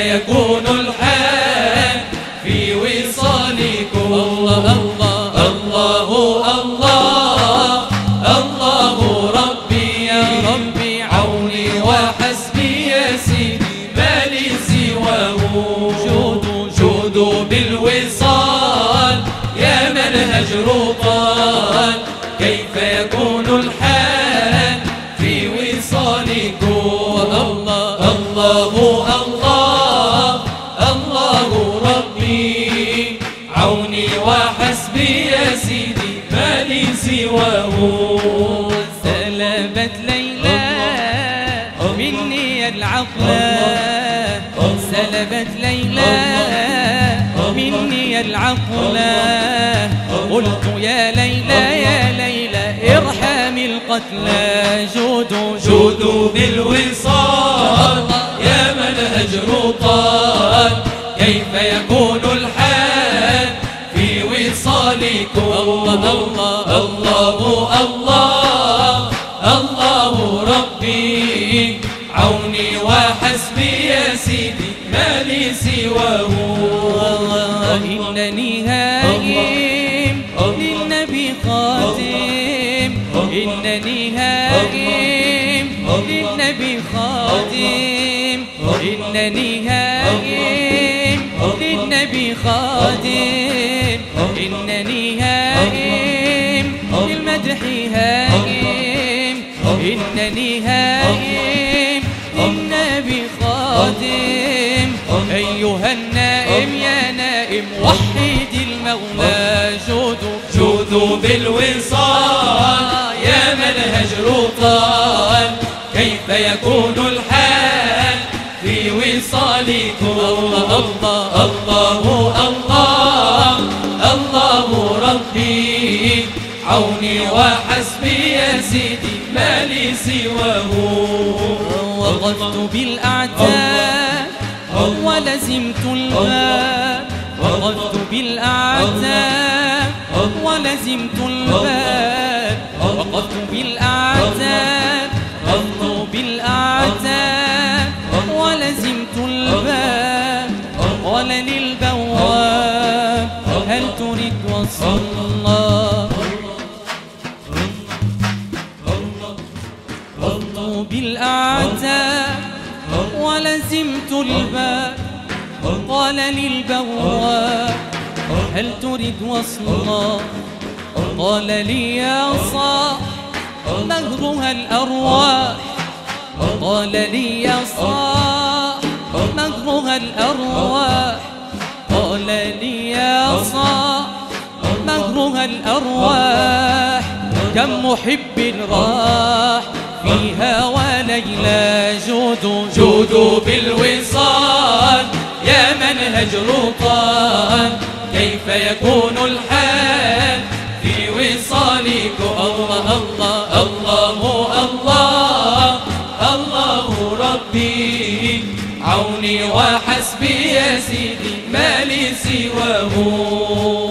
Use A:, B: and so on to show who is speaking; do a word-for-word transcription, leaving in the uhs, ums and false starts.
A: يكون الحال في وصالكم. الله الله الله الله الله ربي يا ربي عوني وحسبي يا سيدي ما لي سواه. جود جود بالوصال يا منهج رطال كيف يكون الحال في وصالكم. الله الله الله الله ربي عوني وحسبي يا سيدي ما لي سواه.
B: سلبت ليلى مني العقل، سلبت ليلى مني العقل. قلت يا ليلى يا ليلى ارحم القتلى. جود
A: جود بالوصال يا منهج رطال كيف يكون الحال في وصالكم. الله الله الله الله الله ربي عوني وحسبي يا سيدي ما لي سواه.
B: إنني هاجم للنبي خادم، إنني هاجم للنبي خادم، إنني هاجم للنبي خادم، إنني هاجم للمدح هاجم، إنني هاجم للنبي خادم. أيها النائم يا نائم وحد المولى. جود
A: جود بالوصال يا منهج رطال كيف يكون الحال في وصالكم. الله الله الله الله الله ربي عوني وحسبي يا سيدي ما لي سواه.
B: وقفت بالأعتاب ولزمت الباب، وقفت بالأعتاب ولزمت الباب، وقفت بالأعتاب وقفت بالأعتاب ولزمت الباب. قال للبواب هل تريد وصل الله؟ وقفت بالأعتاب ولزمت الباب. قال للبواب هل تريد وصلا؟ قال لي يا صاح مهرها الأرواح، قال لي يا صاح مهرها الأرواح، قال لي يا صاح مهرها الأرواح. كم محب راح فيها وليلى. جود
A: جود بالوصال يا منهج رطال كيف يكون الحال في وصالكم. الله الله الله الله الله ربي عوني وحسبي يا سيدي ما لي سواه.